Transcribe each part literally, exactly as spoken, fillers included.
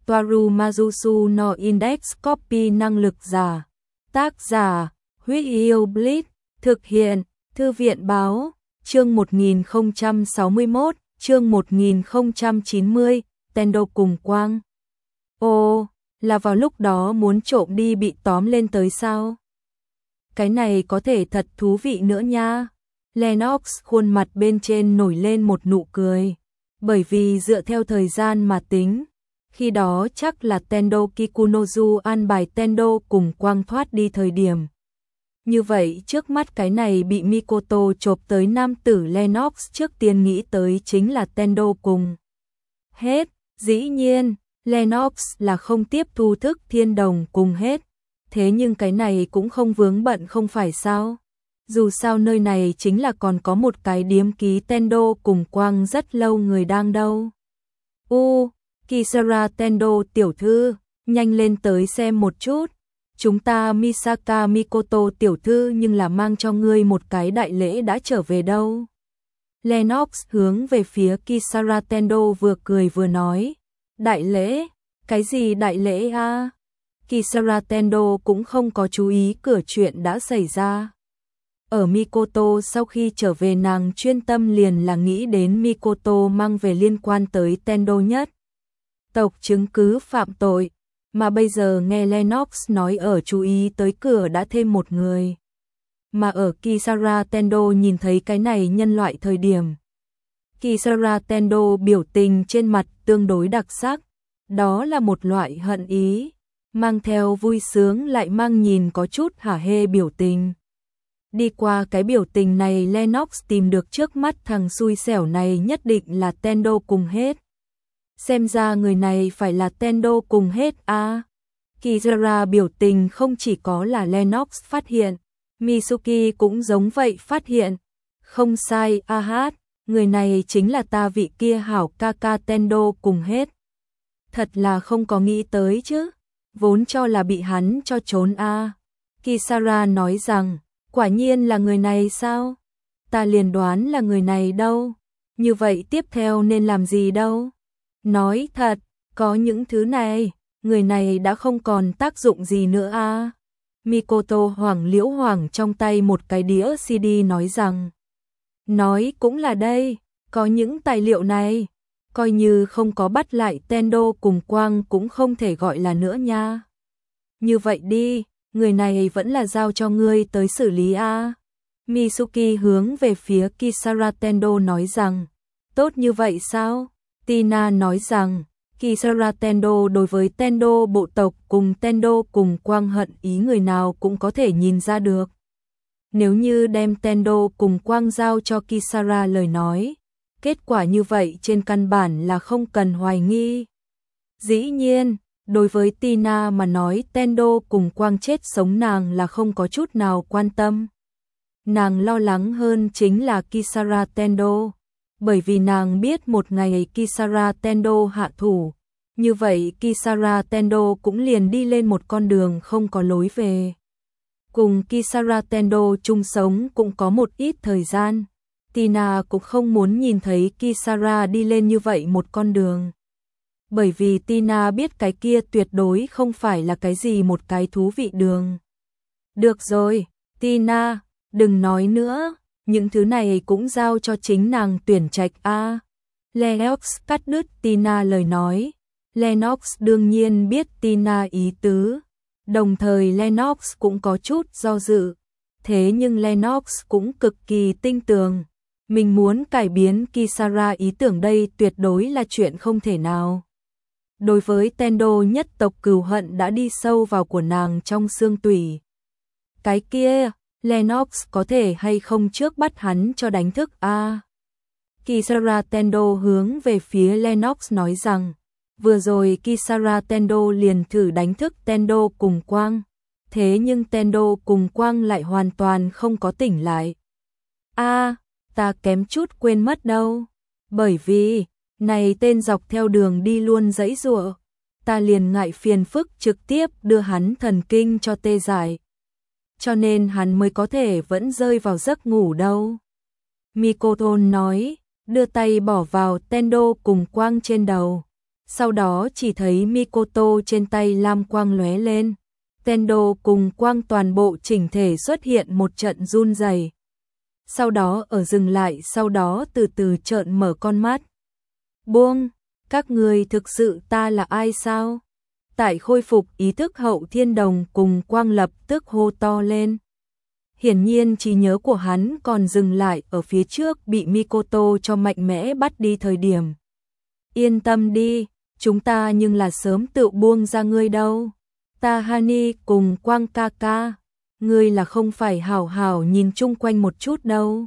Toaru Majusu no Index Copy năng lực giả. Tác giả, Huyết Yêu Blitz, thực hiện, Thư viện báo, chương một nghìn không trăm sáu mươi mốt, chương một nghìn không trăm chín mươi, Tendo cùng Quang. Ồ, là vào lúc đó muốn trộm đi bị tóm lên tới sao? Cái này có thể thật thú vị nữa nha. Lennox khuôn mặt bên trên nổi lên một nụ cười. Bởi vì dựa theo thời gian mà tính, khi đó chắc là Tendo Kikunozu an bài Tendo cùng Quang thoát đi thời điểm. Như vậy trước mắt cái này bị Mikoto chộp tới nam tử Lennox trước tiên nghĩ tới chính là Tendo cùng. Hết, dĩ nhiên, Lennox là không tiếp thu thức thiên đồng cùng hết. Thế nhưng cái này cũng không vướng bận không phải sao? Dù sao nơi này chính là còn có một cái điếm ký Tendo cùng Quang rất lâu người đang đâu. U, Kisara Tendo tiểu thư, nhanh lên tới xem một chút. Chúng ta Misaka Mikoto tiểu thư nhưng là mang cho ngươi một cái đại lễ đã trở về đâu. Lennox hướng về phía Kisara Tendo vừa cười vừa nói. Đại lễ? Cái gì đại lễ a? À? Kisara Tendo cũng không có chú ý cửa chuyện đã xảy ra. Ở Mikoto sau khi trở về nàng chuyên tâm liền là nghĩ đến Mikoto mang về liên quan tới Tendo nhất tộc chứng cứ phạm tội, mà bây giờ nghe Lennox nói ở chú ý tới cửa đã thêm một người. Mà ở Kisara Tendo nhìn thấy cái này nhân loại thời điểm. Kisara Tendo biểu tình trên mặt tương đối đặc sắc, đó là một loại hận ý, mang theo vui sướng lại mang nhìn có chút hả hê biểu tình. Đi qua cái biểu tình này Lennox tìm được trước mắt thằng xui xẻo này nhất định là Tendo cùng hết. Xem ra người này phải là Tendo cùng hết a. À. Kisara biểu tình không chỉ có là Lennox phát hiện, Mitsuki cũng giống vậy phát hiện. Không sai a hát, người này chính là ta vị kia hảo ca ca Tendo cùng hết. Thật là không có nghĩ tới chứ, vốn cho là bị hắn cho trốn a. À. Kisara nói rằng, quả nhiên là người này sao? Ta liền đoán là người này đâu. Như vậy tiếp theo nên làm gì đâu? Nói thật, có những thứ này, người này đã không còn tác dụng gì nữa a. À. Mikoto hoảng liễu hoảng trong tay một cái đĩa xê đê nói rằng. Nói cũng là đây, có những tài liệu này, coi như không có bắt lại Tendo cùng Quang cũng không thể gọi là nữa nha. Như vậy đi, người này vẫn là giao cho ngươi tới xử lý a. À. Mitsuki hướng về phía Kisara Tendo nói rằng, tốt như vậy sao? Tina nói rằng, Kisara Tendo đối với Tendo bộ tộc cùng Tendo cùng Quang hận ý người nào cũng có thể nhìn ra được. Nếu như đem Tendo cùng Quang giao cho Kisara lời nói, kết quả như vậy trên căn bản là không cần hoài nghi. Dĩ nhiên, đối với Tina mà nói Tendo cùng Quang chết sống nàng là không có chút nào quan tâm. Nàng lo lắng hơn chính là Kisara Tendo. Bởi vì nàng biết một ngày Kisara Tendo hạ thủ, như vậy Kisara Tendo cũng liền đi lên một con đường không có lối về. Cùng Kisara Tendo chung sống cũng có một ít thời gian, Tina cũng không muốn nhìn thấy Kisara đi lên như vậy một con đường. Bởi vì Tina biết cái kia tuyệt đối không phải là cái gì một cái thú vị đường. Được rồi, Tina, đừng nói nữa. Những thứ này cũng giao cho chính nàng tuyển trạch a. À. Lennox cắt đứt Tina lời nói. Lennox đương nhiên biết Tina ý tứ. Đồng thời Lennox cũng có chút do dự. Thế nhưng Lennox cũng cực kỳ tinh tường. Mình muốn cải biến Kisara ý tưởng đây tuyệt đối là chuyện không thể nào. Đối với Tendo nhất tộc cừu hận đã đi sâu vào của nàng trong xương tủy. Cái kia... Lennox có thể hay không trước bắt hắn cho đánh thức a. À. Kisara Tendo hướng về phía Lennox nói rằng, vừa rồi Kisara Tendo liền thử đánh thức Tendo cùng Quang, thế nhưng Tendo cùng Quang lại hoàn toàn không có tỉnh lại. A, à, ta kém chút quên mất đâu, bởi vì, này tên dọc theo đường đi luôn giãy giụa, ta liền ngại phiền phức trực tiếp đưa hắn thần kinh cho tê dại. Cho nên hắn mới có thể vẫn rơi vào giấc ngủ đâu. Mikoto nói, đưa tay bỏ vào Tendo cùng Quang trên đầu. Sau đó chỉ thấy Mikoto trên tay lam quang lóe lên. Tendo cùng quang toàn bộ chỉnh thể xuất hiện một trận run rẩy. Sau đó ở dừng lại, sau đó từ từ trợn mở con mắt. Buông, các người thực sự ta là ai sao? Tại khôi phục ý thức Hậu Thiên Đồng cùng quang lập tức hô to lên. Hiển nhiên trí nhớ của hắn còn dừng lại ở phía trước bị Mikoto cho mạnh mẽ bắt đi thời điểm. Yên tâm đi, chúng ta nhưng là sớm tự buông ra ngươi đâu. Tahani cùng Quang ca ca, ngươi là không phải hảo hảo nhìn chung quanh một chút đâu.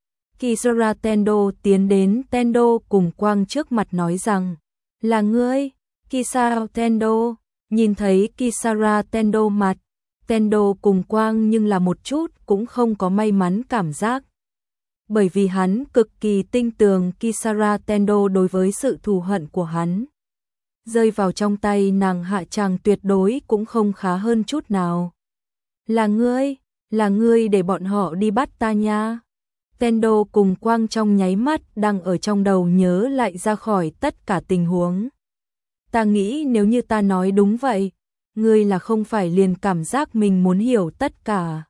Kisara Tendo tiến đến Tendo cùng Quang trước mặt nói rằng, là ngươi, Kisara Tendo. Nhìn thấy Kisara Tendo mặt, Tendo cùng Quang nhưng là một chút cũng không có may mắn cảm giác. Bởi vì hắn cực kỳ tin tưởng Kisara Tendo đối với sự thù hận của hắn. Rơi vào trong tay nàng hạ tràng tuyệt đối cũng không khá hơn chút nào. Là ngươi, là ngươi để bọn họ đi bắt ta nha. Tendo cùng Quang trong nháy mắt đang ở trong đầu nhớ lại ra khỏi tất cả tình huống. Ta nghĩ nếu như ta nói đúng vậy, ngươi là không phải liền cảm giác mình muốn hiểu tất cả.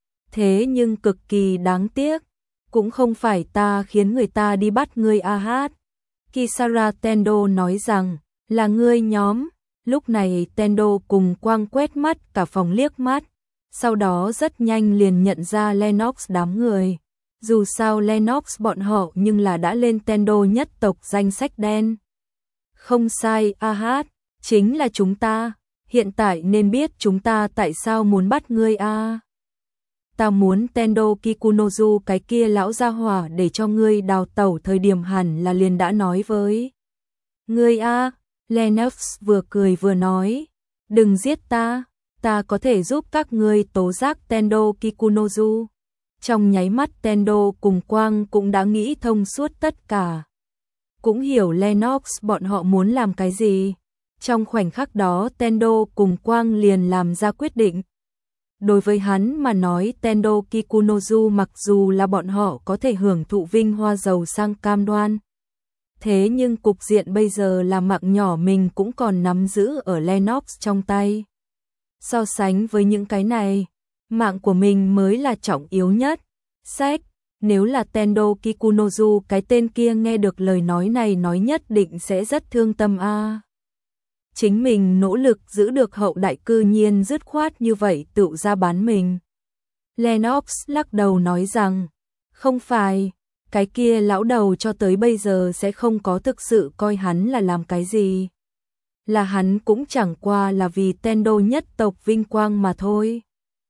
Thế nhưng cực kỳ đáng tiếc, cũng không phải ta khiến người ta đi bắt ngươi a hát. Kisara Tendo nói rằng, là ngươi nhóm. Lúc này Tendo cùng Quang quét mắt cả phòng liếc mắt, sau đó rất nhanh liền nhận ra Lennox đám người. Dù sao Lennox bọn họ nhưng là đã lên Tendo nhất tộc danh sách đen. Không sai, a hát, chính là chúng ta, hiện tại nên biết chúng ta tại sao muốn bắt ngươi a. À. Ta muốn Tendo Kikunozu cái kia lão gia hỏa để cho ngươi đào tẩu thời điểm hẳn là liền đã nói với ngươi a. À. Lennox vừa cười vừa nói, đừng giết ta, ta có thể giúp các ngươi tố giác Tendo Kikunozu. Trong nháy mắt Tendo cùng Quang cũng đã nghĩ thông suốt tất cả. Cũng hiểu Lennox bọn họ muốn làm cái gì. Trong khoảnh khắc đó Tendo cùng Quang liền làm ra quyết định. Đối với hắn mà nói Tendo Kikunozu mặc dù là bọn họ có thể hưởng thụ vinh hoa giàu sang cam đoan. Thế nhưng cục diện bây giờ là mạng nhỏ mình cũng còn nắm giữ ở Lennox trong tay. So sánh với những cái này, mạng của mình mới là trọng yếu nhất. Sách, nếu là Tendo Kikunozu cái tên kia nghe được lời nói này nói nhất định sẽ rất thương tâm a. À. Chính mình nỗ lực giữ được hậu đại cư nhiên dứt khoát như vậy tự ra bán mình. Lennox lắc đầu nói rằng, không phải, cái kia lão đầu cho tới bây giờ sẽ không có thực sự coi hắn là làm cái gì. Là hắn cũng chẳng qua là vì Tendo nhất tộc vinh quang mà thôi.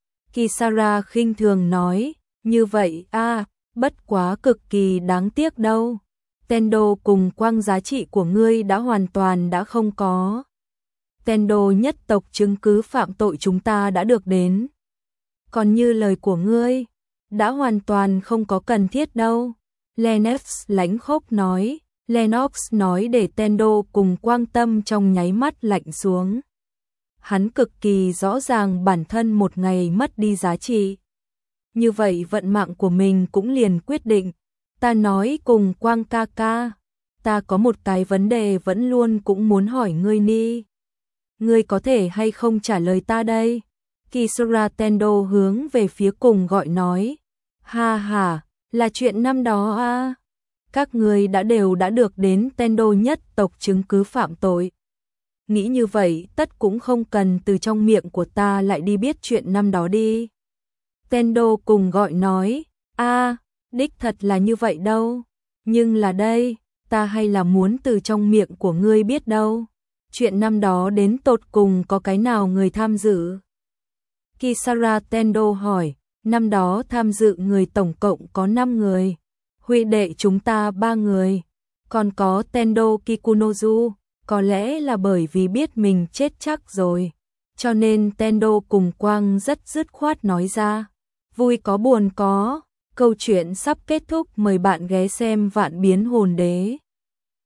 Kisara khinh thường nói, như vậy a, à, bất quá cực kỳ đáng tiếc đâu. Tendo cùng Quang giá trị của ngươi đã hoàn toàn đã không có. Tendo nhất tộc chứng cứ phạm tội chúng ta đã được đến. Còn như lời của ngươi, đã hoàn toàn không có cần thiết đâu. Lennox lãnh khốc nói, Lennox nói để Tendo cùng Quang tâm trong nháy mắt lạnh xuống. Hắn cực kỳ rõ ràng bản thân một ngày mất đi giá trị. Như vậy vận mạng của mình cũng liền quyết định. Ta nói cùng Quang ca ca, ta có một cái vấn đề vẫn luôn cũng muốn hỏi ngươi ni. Ngươi có thể hay không trả lời ta đây? Kisara Tendo hướng về phía cùng gọi nói. Ha ha, là chuyện năm đó a. À? Các ngươi đã đều đã được đến Tendo nhất tộc chứng cứ phạm tội. Nghĩ như vậy tất cũng không cần từ trong miệng của ta lại đi biết chuyện năm đó đi. Tendo cùng gọi nói, a, à, đích thật là như vậy đâu. Nhưng là đây, ta hay là muốn từ trong miệng của ngươi biết đâu. Chuyện năm đó đến tột cùng có cái nào người tham dự? Kisara Tendo hỏi, năm đó tham dự người tổng cộng có năm người. Huy đệ chúng ta ba người. Còn có Tendo Kikunozu, có lẽ là bởi vì biết mình chết chắc rồi. Cho nên Tendo cùng Quang rất dứt khoát nói ra. Vui có buồn có, câu chuyện sắp kết thúc, mời bạn ghé xem Vạn Biến Hồn Đế.